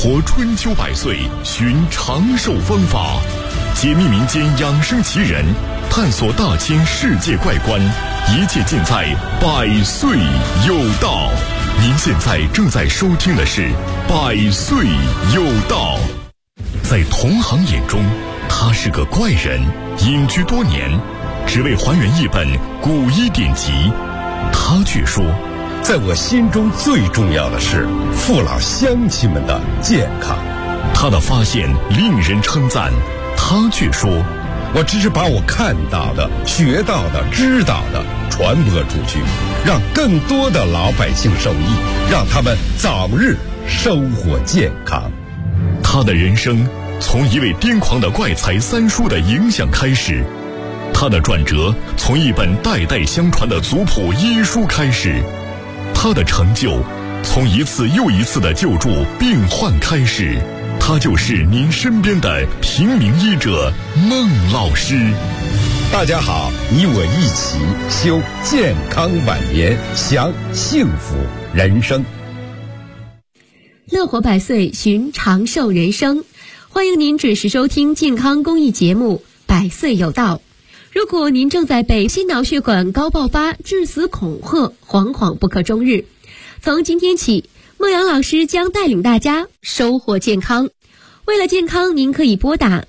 活春秋百岁，寻长寿方法，解密民间养生奇人，探索大千世界怪观，一切尽在百岁有道。您现在正在收听的是百岁有道。在同行眼中，他是个怪人，隐居多年，只为还原一本古医典籍。他却说， 在我心中最重要的是父老乡亲们的健康。 他的发现令人称赞，他却说， 我只是把我看到的、学到的、知道的传播出去，让更多的老百姓受益，让他们早日生活健康。 他的人生从一位癫狂的怪才三叔的影响开始，他的转折从一本代代相传的族谱医书开始，他的成就从一次又一次的救助病患开始。他就是您身边的平民医者孟老师。 大家好，你我一起修健康晚年，享幸福人生。 乐活百岁，寻长寿人生。欢迎您准时收听健康公益节目《百岁有道》。如果您正在被心脑血管高爆发、致死恐吓，惶惶不可终日，从今天起，孟阳老师将带领大家收获健康。为了健康，您可以拨打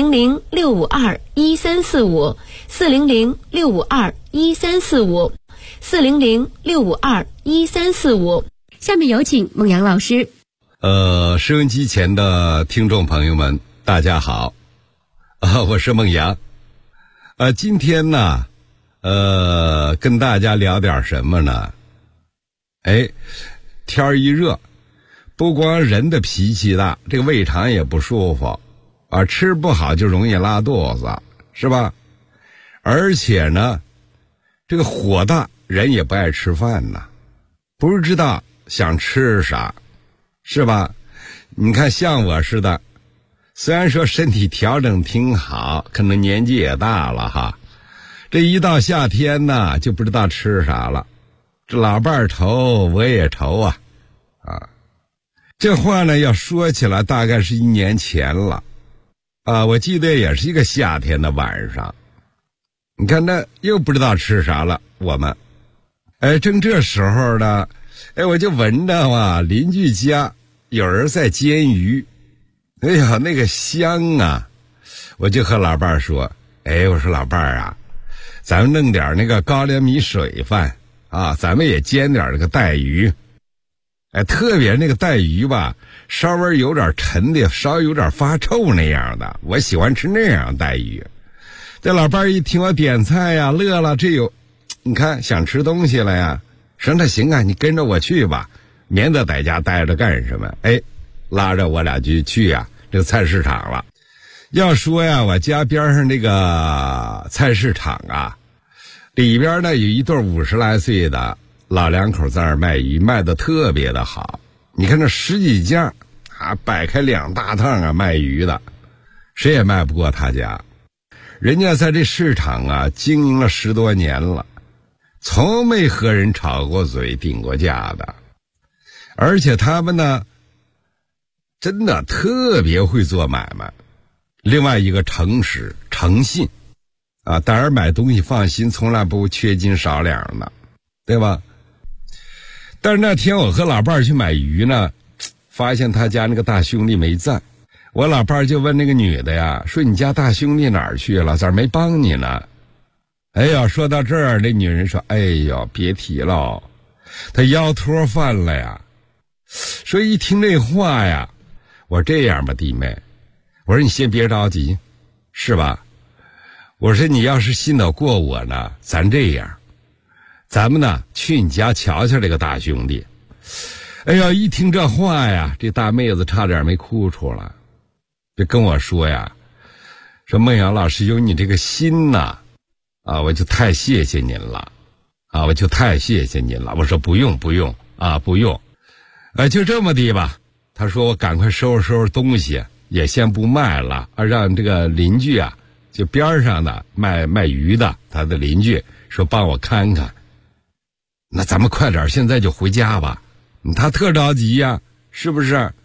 400-652-1345 400-652-1345 400-652-1345。下面有请孟阳老师。 收音机前的听众朋友们，大家好，我是孟阳。今天呢，跟大家聊点什么呢？天儿一热，不光人的脾气大，这个胃肠也不舒服啊，吃不好就容易拉肚子，是吧？而且呢，这个火大，人也不爱吃饭呐，不知道想吃啥，是吧？你看像我似的，虽然说身体调整挺好，可能年纪也大了哈，这一到夏天呢，就不知道吃啥了。这老伴儿愁，我也愁啊。这话呢要说起来大概是1年前了我记得也是一个夏天的晚上，你看那又不知道吃啥了，我们正这时候呢，我就闻着邻居家有人在煎鱼，哎呀那个香啊，我就和老伴儿说，我说老伴儿啊，咱们弄点那个高粱米水饭啊，咱们也煎点那个带鱼，特别那个带鱼吧，稍微有点沉的，稍微有点发臭那样的，我喜欢吃那样带鱼。这老伴儿一听我点菜呀，乐了，这有，你看想吃东西了呀，说那行啊，你跟着我去吧，免得在家待着干什么？拉着我俩就去呀，这个菜市场了。要说呀，我家边上这个菜市场啊，里边呢有一对50来岁的老两口在那儿卖鱼，卖的特别的好。你看这10几家摆开2大趟卖鱼的，谁也卖不过他家。人家在这市场经营了10多年了，从没和人吵过嘴顶过架的，而且他们呢真的特别会做买卖。另外一个诚实诚信当然买东西放心，从来不缺斤少两的，对吧？但是那天我和老伴儿去买鱼呢，发现他家那个大兄弟没在，我老伴儿就问那个女的呀，说你家大兄弟哪儿去了，咋没帮你呢？说到这儿，那女人说，别提了，他腰托犯了呀。说一听这话呀，我说这样吧弟妹，我说你先别着急，是吧？我说你要是信得过我呢，咱这样，咱们呢去你家瞧瞧这个大兄弟。一听这话呀，这大妹子差点没哭出来，就跟我说呀，说孟阳老师有你这个心呐，我就太谢谢您了，我就太谢谢您了。我说不用不用，就这么的吧。他说我赶快收拾收拾东西，也先不卖了，让这个邻居就边上的卖鱼的，他的邻居说帮我看看。那咱们快点现在就回家吧，他特着急呀，是不是？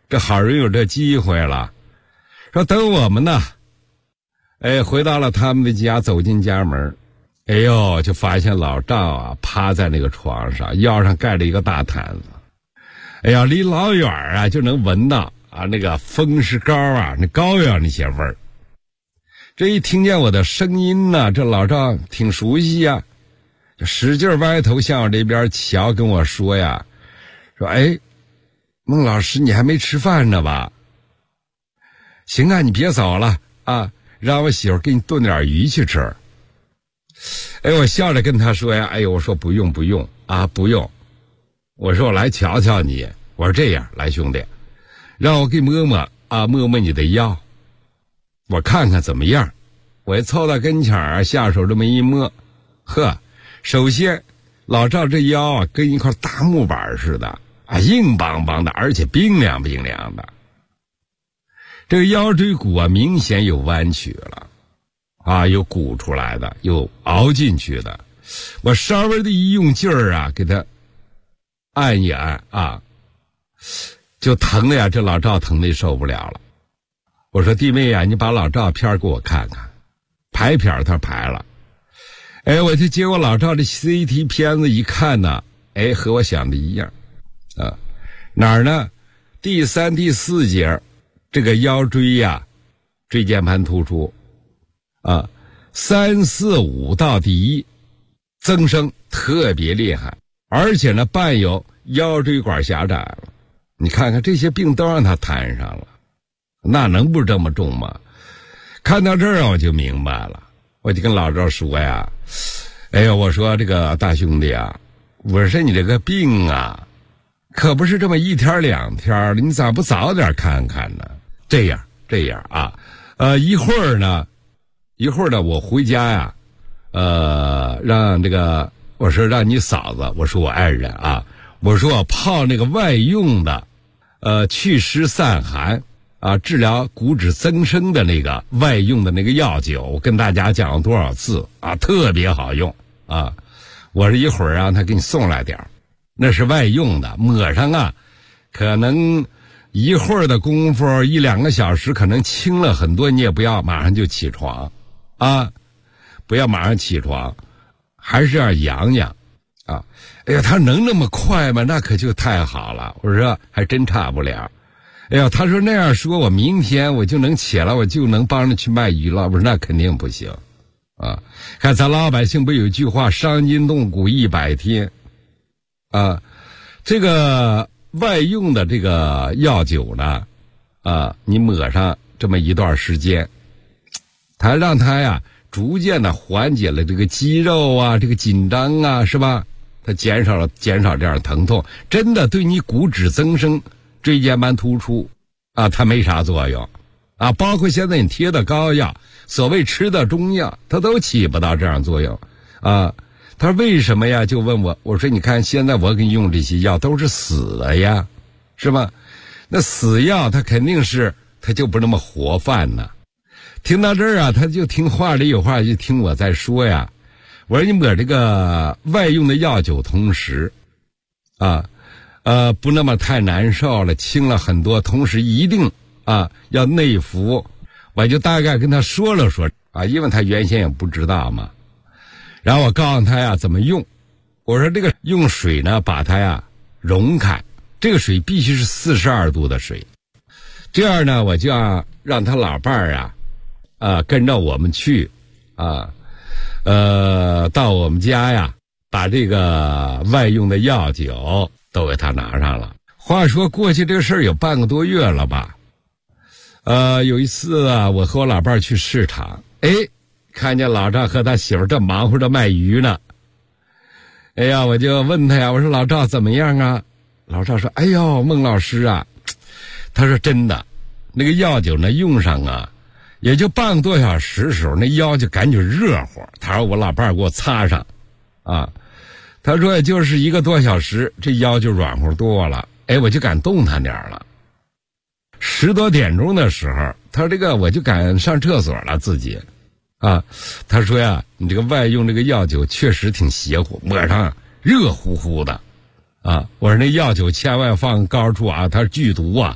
这好容易有这机会了，说等我们呢，回到了他们的家，走进家门，哎呦，就发现老赵啊趴在那个床上，腰上盖着一个大毯子，哎呀，离老远啊就能闻到啊那个风湿膏啊那膏药那些味儿。这一听见我的声音呢，这老赵挺熟悉呀，就使劲歪头向我这边瞧，跟我说呀，说哎，孟老师你还没吃饭呢吧？行啊，你别走了啊，让我媳妇给你炖点鱼去吃。哎，我笑着跟他说呀，哎呦，我说不用啊，不用。我说我来瞧瞧你，我说这样，来兄弟，让我给摸摸你的腰，我看看怎么样。我一凑到跟前儿，下手这么一摸，呵，首先老赵这腰啊跟一块大木板似的啊，硬邦邦的，而且冰凉的。这个腰椎骨啊明显有弯曲了啊，有鼓出来的，有凹进去的。我稍微的一用劲儿啊，给他按一按啊，就疼的呀，这老赵疼的受不了了。我说弟妹呀，你把老赵片给我看看，排片他排了。哎，我就接过老赵的 CT 片子一看呢，哎，和我想的一样啊，哪儿呢？第3、第4节这个腰椎呀，椎间盘突出啊，3、4、5到第1增生特别厉害，而且呢伴有腰椎管狭窄了。你看看这些病都让他摊上了，那能不这么重吗？看到这儿我就明白了，我就跟老赵说呀，哎呀，我说这个大兄弟啊，我说你这个病啊可不是这么1天2天的，你咋不早点看看呢？这样啊，一会儿呢我回家呀，让这个我说让你嫂子，我说我爱人啊，我说我泡那个外用的祛湿散寒啊，治疗骨质增生的那个外用的那个药酒，我跟大家讲了多少次啊，特别好用啊。我说一会儿让他给你送来点，那是外用的，抹上啊可能一会儿的功夫1、2个小时可能轻了很多，你也不要马上就起床啊，不要马上起床，还是要养养啊。哎呀，他能那么快吗？那可就太好了。我说还真差不了。哎呀，他说那样说我明天我就能起来，我就能帮着去卖鱼了。我说那肯定不行啊。看咱老百姓不有一句话，伤筋动骨100天啊，这个外用的这个药酒呢啊，你抹上这么一段时间，它让它呀逐渐的缓解了这个肌肉啊这个紧张啊，是吧？它减少这样疼痛，真的对你骨质增生椎间盘突出啊它没啥作用啊，包括现在你贴的膏药，所谓吃的中药，它都起不到这样作用啊。他说为什么呀？就问我，我说你看现在我给你用这些药都是死的呀，是吧？那死药它肯定是它就不那么活泛呢。听到这儿啊，他就听话里有话，就听我在说呀。我说你抹这个外用的药酒同时啊不那么太难受了，轻了很多，同时一定啊要内服。我就大概跟他说了说啊，因为他原先也不知道嘛。然后我告诉他呀怎么用，我说这个用水呢把它呀溶开，这个水必须是42度的水，这样呢我就要让他老伴儿啊跟着我们去啊到我们家呀把这个外用的药酒都给他拿上了。话说过去这个事儿有半个多月了吧，有一次啊我和我老伴儿去市场，看见老赵和他媳妇正忙活着卖鱼呢。哎呀，我就问他呀，我说老赵怎么样啊？老赵说，哎呦孟老师啊，他说真的，那个药酒呢用上啊也就半个多小时的时候，那腰就感觉热乎。他说我老伴儿给我擦上啊，他说也就是1个多小时，这腰就软乎多了，我就敢动弹点了。10多点钟的时候，他说这个我就敢上厕所了自己啊。他说呀，你这个外用这个药酒确实挺邪乎，抹上热乎乎的啊。我说那药酒千万放高处啊，它是剧毒啊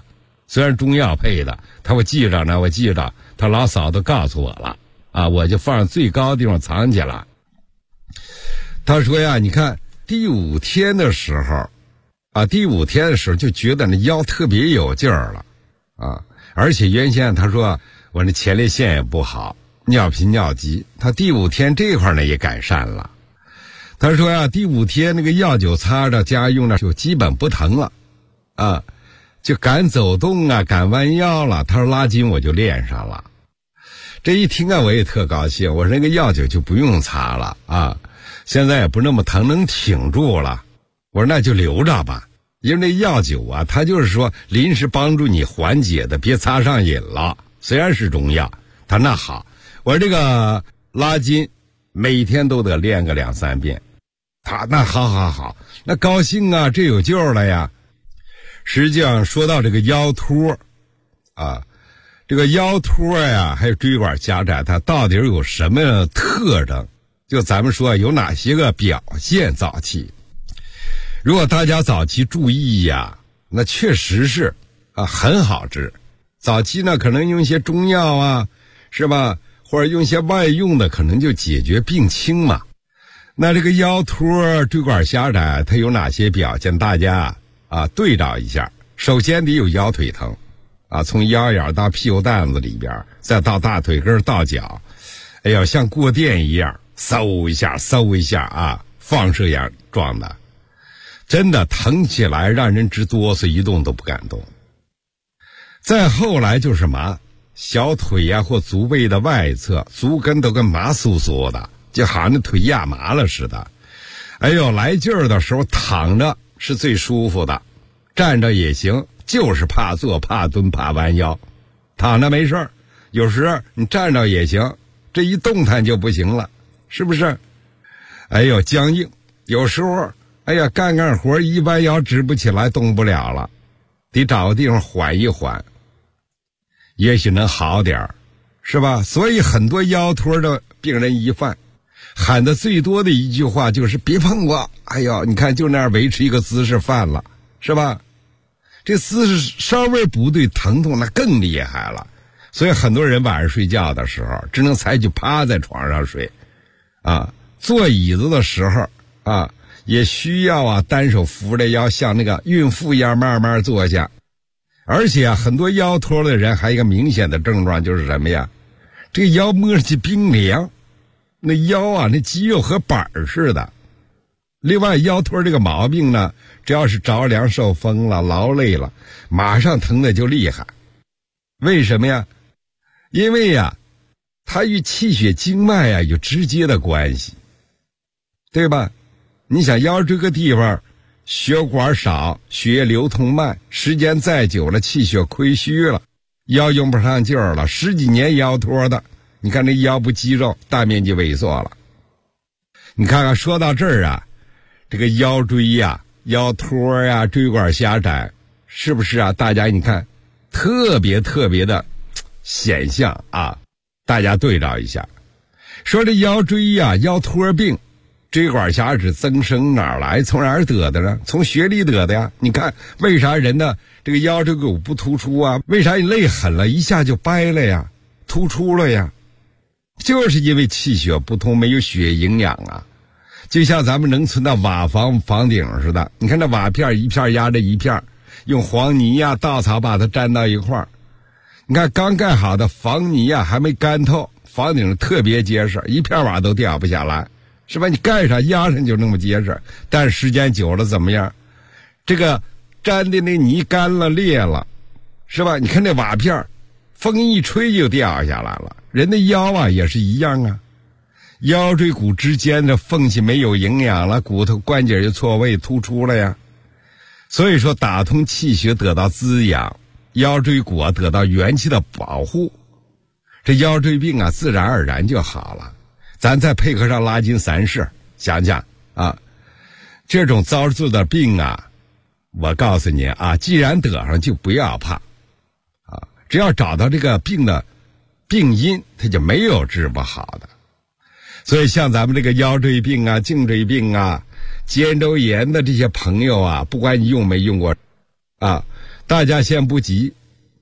虽然中药配的，我记着呢，他老嫂子告诉我了啊，我就放最高的地方藏起来。他说呀，你看第5天的时候就觉得那腰特别有劲儿了啊，而且原先他说我那前列腺也不好，尿频尿急，他第5天这块呢也改善了。他说呀，第5天那个药酒擦着家用的就基本不疼了啊，就敢走动啊，敢弯腰了。他说拉筋我就练上了。这一听啊，我也特高兴，我说那个药酒就不用擦了啊，现在也不那么疼，能挺住了。我说那就留着吧，因为那药酒啊，它就是说临时帮助你缓解的，别擦上瘾了。虽然是中药，他那好，我说这个拉筋每天都得练个2、3遍。他那好，那高兴啊，这有救了呀。实际上说到这个腰托啊，这个腰托呀，还有椎管狭窄，它到底有什么特征？就咱们说有哪些个表现？早期，如果大家早期注意呀，那确实是啊很好治。早期呢，可能用一些中药啊，是吧？或者用一些外用的，可能就解决病轻嘛。那这个腰托、椎管狭窄，它有哪些表现？大家啊对照一下。首先得有腰腿疼啊，从腰眼到屁股蛋子里边，再到大腿根到脚，哎呀，像过电一样，嗖一下啊，放射眼状的，真的疼起来让人直哆嗦，一动都不敢动。再后来就是什么？小腿呀或足背的外侧，足跟都跟麻酥酥的，就好像那腿压麻了似的。哎呦，来劲儿的时候躺着是最舒服的，站着也行，就是怕坐、怕蹲、怕弯腰。躺着没事儿，有时你站着也行，这一动弹就不行了，是不是？哎呦，僵硬，有时候哎呀干活一弯腰直不起来，动不了了，得找个地方缓一缓，也许能好点儿，是吧？所以很多腰托的病人一犯，喊的最多的一句话就是别碰我。哎呦，你看就那样维持一个姿势犯了，是吧？这姿势稍微不对，疼痛那更厉害了。所以很多人晚上睡觉的时候只能采取趴在床上睡啊，坐椅子的时候啊也需要啊单手扶着腰，像那个孕妇一样慢慢坐下。而且啊，很多腰托的人还有一个明显的症状就是什么呀？这个腰摸上去冰凉，那腰啊那肌肉和板儿似的。另外腰托这个毛病呢，只要是着凉受风了劳累了，马上疼的就厉害。为什么呀？因为呀它与气血经脉呀有直接的关系，对吧？你想腰这个地方血管少，血液流通慢，时间再久了气血亏虚了，腰用不上劲儿了，10几年腰托的，你看这腰部肌肉大面积萎缩了。你看看说到这儿啊，这个腰椎呀、腰托呀、椎管狭窄，是不是啊？大家你看特别的显象啊，大家对照一下。说这腰椎呀、腰托病、椎管狭窄增生哪儿来？从哪儿得的呢？从血里得的呀。你看为啥人的这个腰椎骨不突出啊？为啥你累狠了一下就掰了呀？突出了呀？就是因为气血不通，没有血营养啊。就像咱们农村的瓦房房顶似的，你看这瓦片一片压着一片，用黄泥呀、稻草把它粘到一块儿。你看刚盖好的房泥呀还没干透，房顶特别结实，一片瓦都掉不下来，是吧？你盖上压上就那么结实，但是时间久了怎么样？这个粘的那泥干了裂了，是吧？你看这瓦片风一吹就掉下来了。人的腰啊也是一样啊，腰椎骨之间的缝隙没有营养了，骨头关节就错位突出了呀。所以说打通气血得到滋养，腰椎骨啊得到元气的保护，这腰椎病啊自然而然就好了。咱再配合上拉筋散式，想想啊，这种遭罪的病啊，我告诉你啊，既然得上就不要怕啊，只要找到这个病的病因，它就没有治不好的。所以像咱们这个腰椎病啊、颈椎病啊、肩周炎的这些朋友啊，不管你用没用过啊，大家先不急，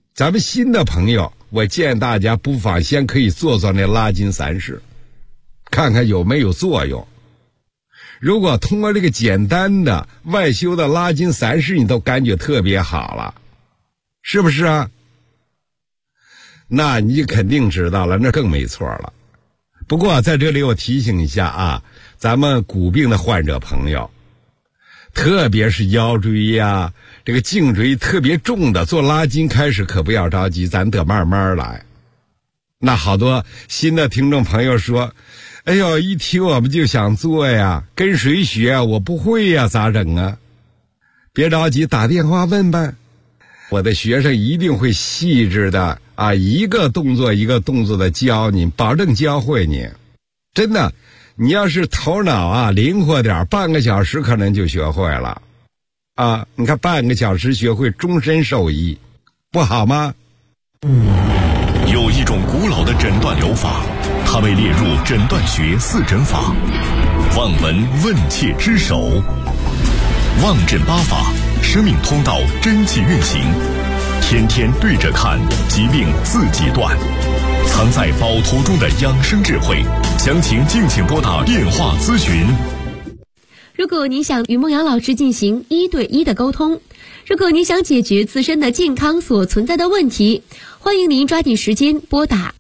咱们新的朋友，我建议大家不妨先可以做做那拉筋3式，看看有没有作用。如果通过这个简单的外修的拉筋3式你都感觉特别好了，是不是啊？那你肯定知道了，那更没错了。不过在这里我提醒一下啊，咱们骨病的患者朋友，特别是腰椎呀、这个颈椎特别重的，做拉筋开始可不要着急，咱得慢慢来。那好多新的听众朋友说，哎呦，一听我们就想做呀，跟谁学啊？我不会呀，咋整啊？别着急，打电话问呗。我的学生一定会细致的啊，一个动作一个动作的教你，保证教会你。真的，你要是头脑啊灵活点，半个小时可能就学会了。啊，你看半个小时学会，终身受益，不好吗？ 有一种古老的诊断疗法，它被列入诊断学4诊法，望闻问切之首，望诊8法，生命通道真气运行，天天对着看，疾病自己断，藏在宝图中的养生智慧，详情敬请拨打电话咨询。 如果你想与孟阳老师进行1对1的沟通，如果你想解决自身的健康所存在的问题，欢迎您抓紧时间拨打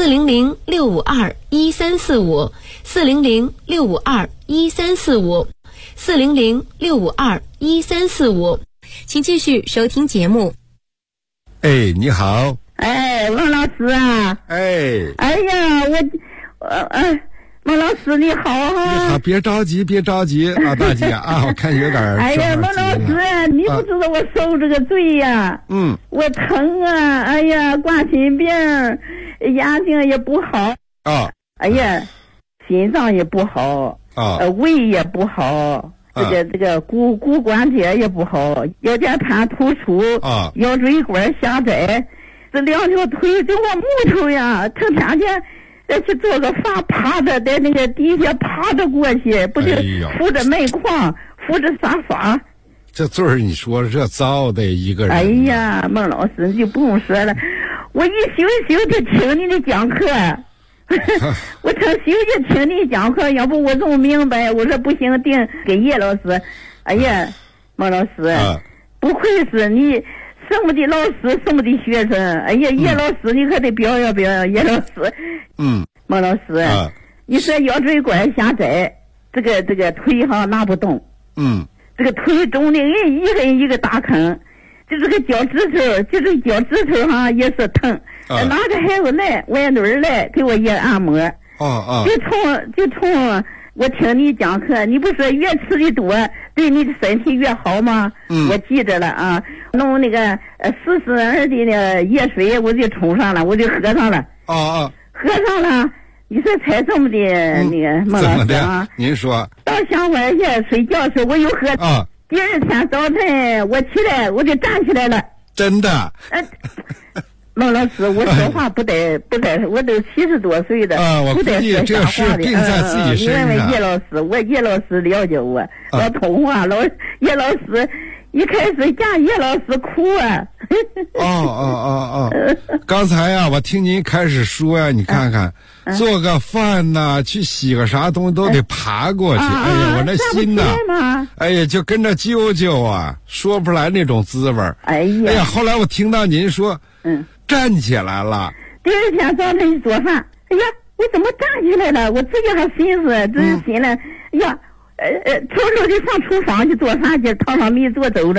400-652-1345 400-652-1345 400-652-1345。请继续收听节目。 哎，你好。 哎，王老师啊。 哎呀，孟老师你好啊！ 你好，别着急啊，大姐啊，我看有点哎呀，孟老师，你不知道我受这个罪呀。我疼啊，哎呀，挂心病，眼睛也不好啊， 哎呀，心脏也不好啊， 胃也不好，这个骨关节也不好，腰间盘突出啊， 腰椎管狭窄，这2条腿就我木头呀，成天天去做个饭，趴着在那个地下趴着过去，不就扶着煤矿，扶着沙发。 这罪儿你说这遭的一个人。 哎呀，孟老师你就不用说了，我一休息就听你的讲课，我趁休息听你讲课，要不我弄明白，我说不行，定给叶老师。哎呀，孟老师，不愧是你什么的老师，什么的学生。哎呀，叶老师你可得表扬表扬叶老师。孟老师，你说腰椎管狭窄，这个腿上拿不动，这个腿中的人一个大坑，就这个脚趾头上也是疼，拿个孩子来外女儿来给我也按摩，就从我听你讲课，你不说越吃的多对你的身体越好吗？我记着了啊，弄那个42的那液水我就冲上了，我就喝上了。喝上了，你说才这么的那个孟老师啊？ 您说到香花去睡觉时我又喝第二天早晨我起来我就站起来了。 真的？ 孟老师，我说话不得，我都70多岁了，不得说瞎话的。 病在自己身上。 因为叶老师，叶老师了解我，老通话，叶老师一开始见叶老师哭啊。 刚才呀，我听您开始说呀，你看看，做个饭呐，去洗个啥东西都得爬过去。哎呀，我那心呐，哎呀，就跟着揪揪啊，说不出来那种滋味。哎呀，后来我听到您说，站起来了。 第二天早晨做饭，哎呀，我怎么站起来了？我自己还寻思，真是心了，哎呀，偷偷的上厨房去做饭去，烫上米做粥了。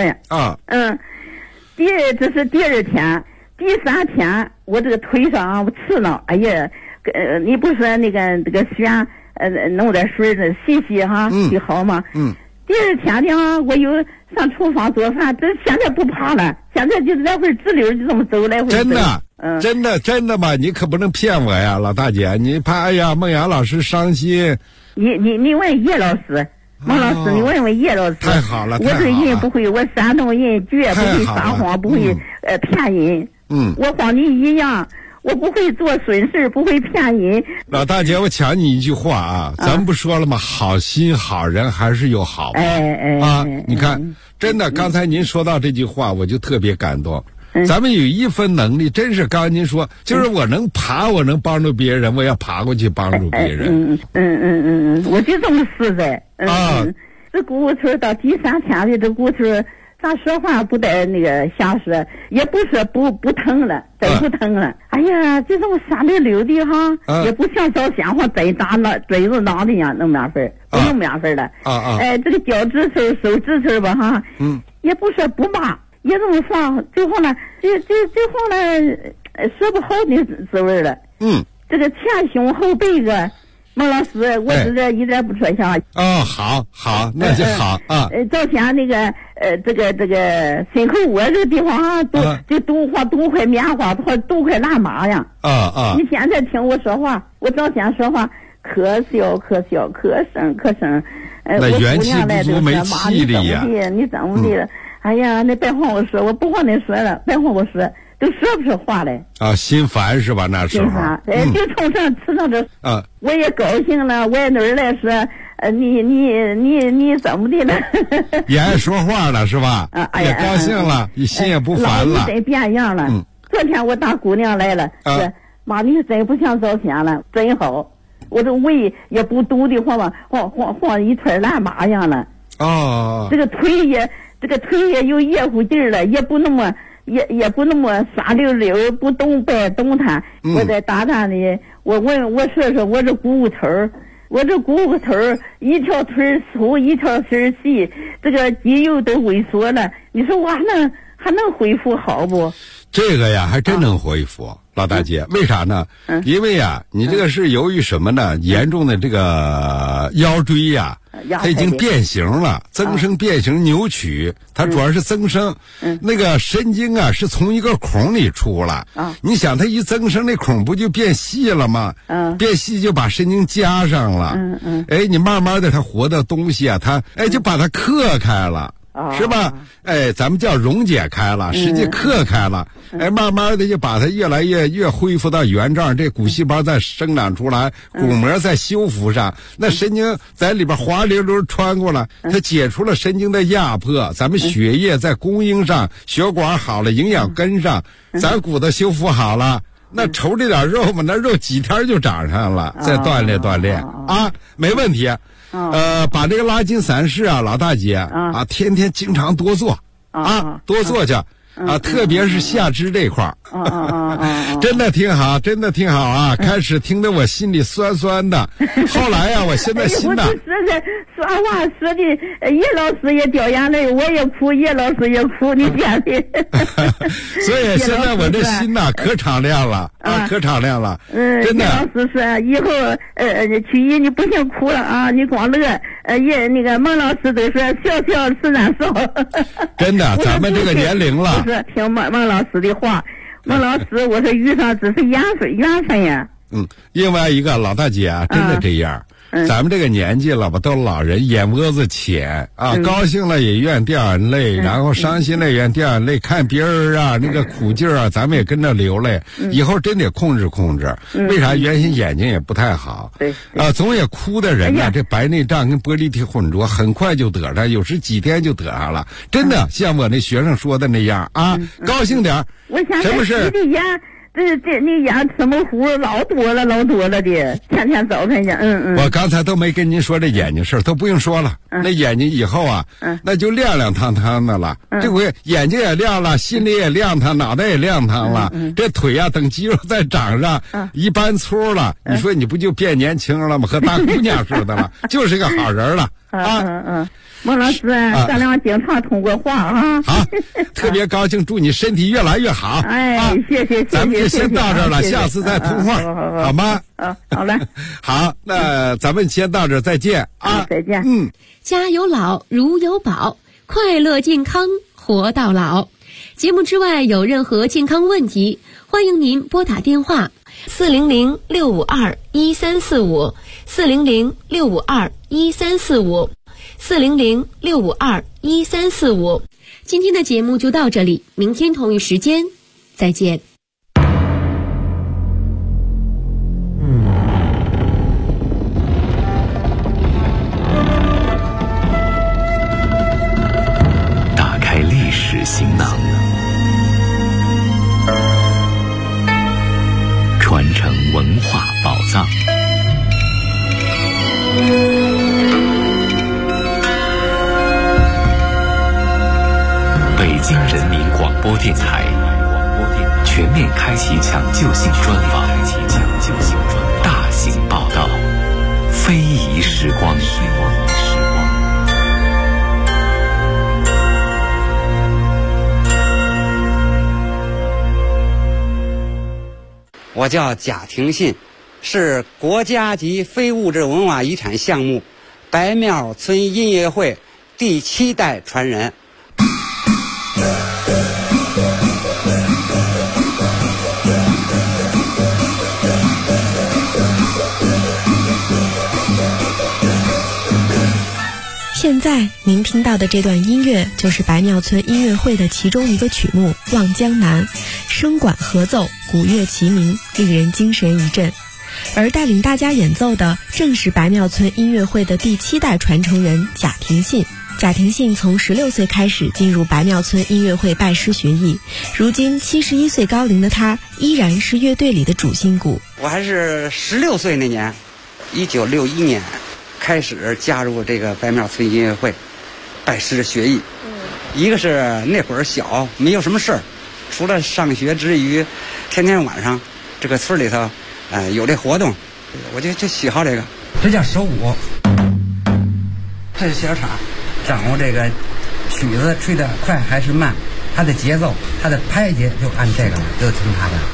这是第二天，第3天我这个腿上我刺挠，哎呀，你不说那个旋弄点水的洗哈，就好吗？第二天呢，我又上厨房做饭，这现在不怕了，现在就来回直溜就这么走来回走。 真的吧？你可不能骗我呀，老大姐，你怕哎呀孟阳老师伤心。 你问叶老师。孟老师，你问问叶老师。 太好了， 我这人不会，我山东人，绝不会撒谎，不会骗人。我和你一样，我不会做损事，不会骗人。 老大姐，我抢你一句话啊，咱们不说了吗？好心好人还是有好报。你看，真的，刚才您说到这句话，我就特别感动。 咱们有一份能力，真是刚才您说，就是我能爬，我能帮助别人，我要爬过去帮助别人。 我就这么实在。这骨头到第3天的这骨头，咱说话不带那个瞎说，也不是不疼了，真不疼了。哎呀，就这么3溜溜的哈，也不像早先话针扎那针子囊的样那么样份，不那么样份了。这个脚趾头、手指头吧哈，也不是不麻，也这么放，最后呢，最后呢，说不好的滋味了。这个前胸后背个。孟老师，我这个一点不说瞎。 好，那就好啊。 早前那个这个心口窝这个地方啊，都块棉花，都块烂麻呀。你现在听我说话，我早前说话可小，可声。 那元气不足，没气力呀。 你怎么的了？哎呀，那别换我说，我不和你说了，别换我说。都说不出话来心烦是吧？那时候心烦，就冲上吃上这我也高兴了，我也哪儿来说你怎么的了？ 也爱说话了是吧？也高兴了，心也不烦了。 真变样了。昨天我大姑娘来了，是妈，你真不像早先了，真好。我这胃也不堵的晃一团烂麻样了。这个腿也有热乎劲儿了，也不那么。也不那么傻溜溜，不动弹。我在打的，我说我这骨头，一条腿粗，一条腿细，这个肌肉都萎缩了。你说我还能恢复好不？ 这个呀，还真能恢复，老大姐。为啥呢？因为呀，你这个是由于什么呢？严重的这个腰椎呀。它已经变形了，增生变形扭曲，它主要是增生。那个神经啊是从一个孔里出来。你想它一增生，那孔不就变细了吗？变细就把神经加上了。你慢慢的它活的东西啊，它就把它刻开了。是吧？咱们叫溶解开了，实际刻开了。慢慢的就把它越来越恢复到原状，这骨细胞再生长出来，骨膜再修复上，那神经在里边滑溜溜穿过来，它解除了神经的压迫，咱们血液在供应上，血管好了，营养跟上，咱骨头修复好了。那瞅这点肉嘛，那肉几天就长上了，再锻炼没问题。把这个拉筋散式啊，老大姐天天经常多做多做去特别是下肢这块真的挺好啊！开始听得我心里酸酸的，后来呀，我现在心呐， 说话说的，叶老师也掉眼泪，我也哭，叶老师也哭，你讲的。 所以现在我这心呐可敞亮了可敞亮了。真的。叶老师说以后曲艺你不行哭了啊，你光乐。那个孟老师都说笑自然少。 真的，咱们这个年龄了。 我说听孟老师的话，孟老师，我说遇上只是缘分呀。 另外一个老大姐啊，真的这样。咱们这个年纪了吧，都老人眼窝子浅高兴了也愿掉眼泪，然后伤心了也愿掉眼泪，看别人那个苦劲儿咱们也跟着流泪。以后真得控制。为啥？原先眼睛也不太好，总也哭的人这白内障跟玻璃体混浊，很快就得上，有时几天就得上了。真的，像我那学生说的那样高兴点。 我想什么事？ 那眼什么糊老多了的，天天早晨去。 我刚才都没跟您说这眼睛事儿，都不用说了。那眼睛以后那就亮堂堂的了。这回眼睛也亮了，心里也亮堂，脑袋也亮堂了。这腿等肌肉再长上，一般粗了，你说你不就变年轻了吗？和大姑娘似的了，就是个好人了孟老师，咱俩经常通过话好，特别高兴，祝你身体越来越好。 谢谢。 咱们就先到这儿了，下次再通话，好吗？ 好嘞。 好，那咱们先到这儿，再见再见。 家有老，如有宝，快乐健康活到老。节目之外有任何健康问题，欢迎您拨打电话400-652-1345 400-652-1345 400-652-1345。今天的节目就到这里，明天同一时间再见。 打开历史行囊， 北京人民广播电台全面开启抢救性专访，大型报道，非遗时光。 我叫贾廷信，是国家级非物质文化遗产项目白庙村音乐会第7代传人。 现在您听到的这段音乐就是白庙村音乐会的其中一个曲目《望江南》，声管合奏，鼓乐齐鸣，令人精神一振。而带领大家演奏的正是白庙村音乐会的第7代传承人贾廷信。贾廷信从16岁开始进入白庙村音乐会拜师学艺，如今71岁高龄的他依然是乐队里的主心骨。 我还是16岁那年，1961年开始加入这个白庙村音乐会，拜师学艺。一个是那会儿小，没有什么事儿，除了上学之余，天天晚上这个村里头，有这活动，我就喜好这个。这叫手鼓，这是小叉，掌握这个曲子吹得快还是慢，它的节奏，它的拍节就按这个了，就听它的。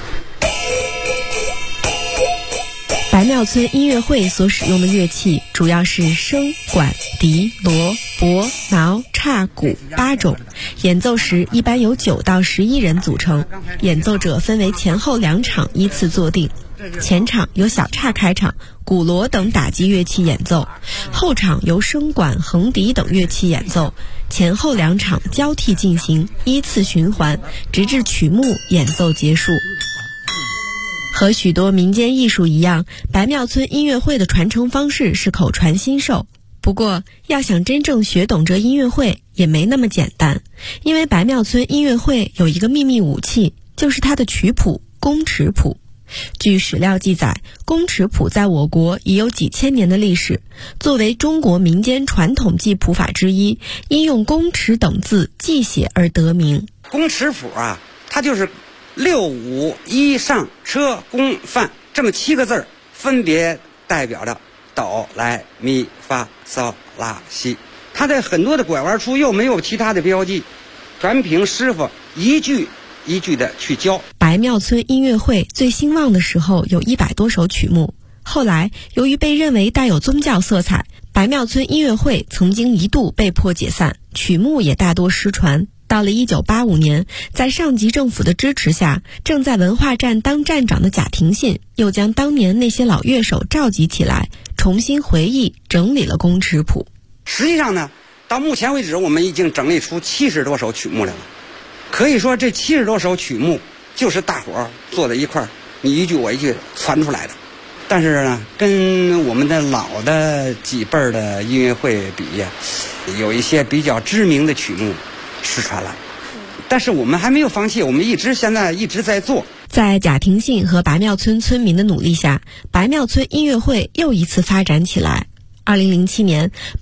白庙村音乐会所使用的乐器主要是笙、管、笛、锣、钹、挠、叉、鼓8种，演奏时一般由9到11人组成，演奏者分为前后2场依次坐定。前场由小叉开场，鼓锣等打击乐器演奏，后场由笙管、横笛等乐器演奏，前后2场交替进行，依次循环，直至曲目演奏结束。和许多民间艺术一样，白庙村音乐会的传承方式是口传心授。不过，要想真正学懂这音乐会也没那么简单，因为白庙村音乐会有一个秘密武器，就是它的曲谱——宫尺谱。据史料记载，宫尺谱在我国已有几千年的历史，作为中国民间传统记谱法之一，因用宫尺等字记写而得名。 宫尺谱啊，它就是6、5、1上车宫范这么7个字，分别代表着哆来咪发嗦拉西。它在很多的拐弯处又没有其他的标记，全凭师傅一句一句的去教。 白庙村音乐会最兴旺的时候有100多首曲目，后来由于被认为带有宗教色彩，白庙村音乐会曾经一度被迫解散，曲目也大多失传。到了1985年，在上级政府的支持下，正在文化站当站长的贾廷信又将当年那些老乐手召集起来，重新回忆整理了宫尺谱。 实际上呢，到目前为止我们已经整理出70多首曲目来了。可以说这70多首曲目就是大伙儿坐在一块儿，你一句我一句传出来的。但是呢，跟我们的老的几辈儿的音乐会比呀，有一些比较知名的曲目失传了，但是我们还没有放弃，我们现在一直在做。 在贾廷信和白庙村村民的努力下，白庙村音乐会又一次发展起来。2007年，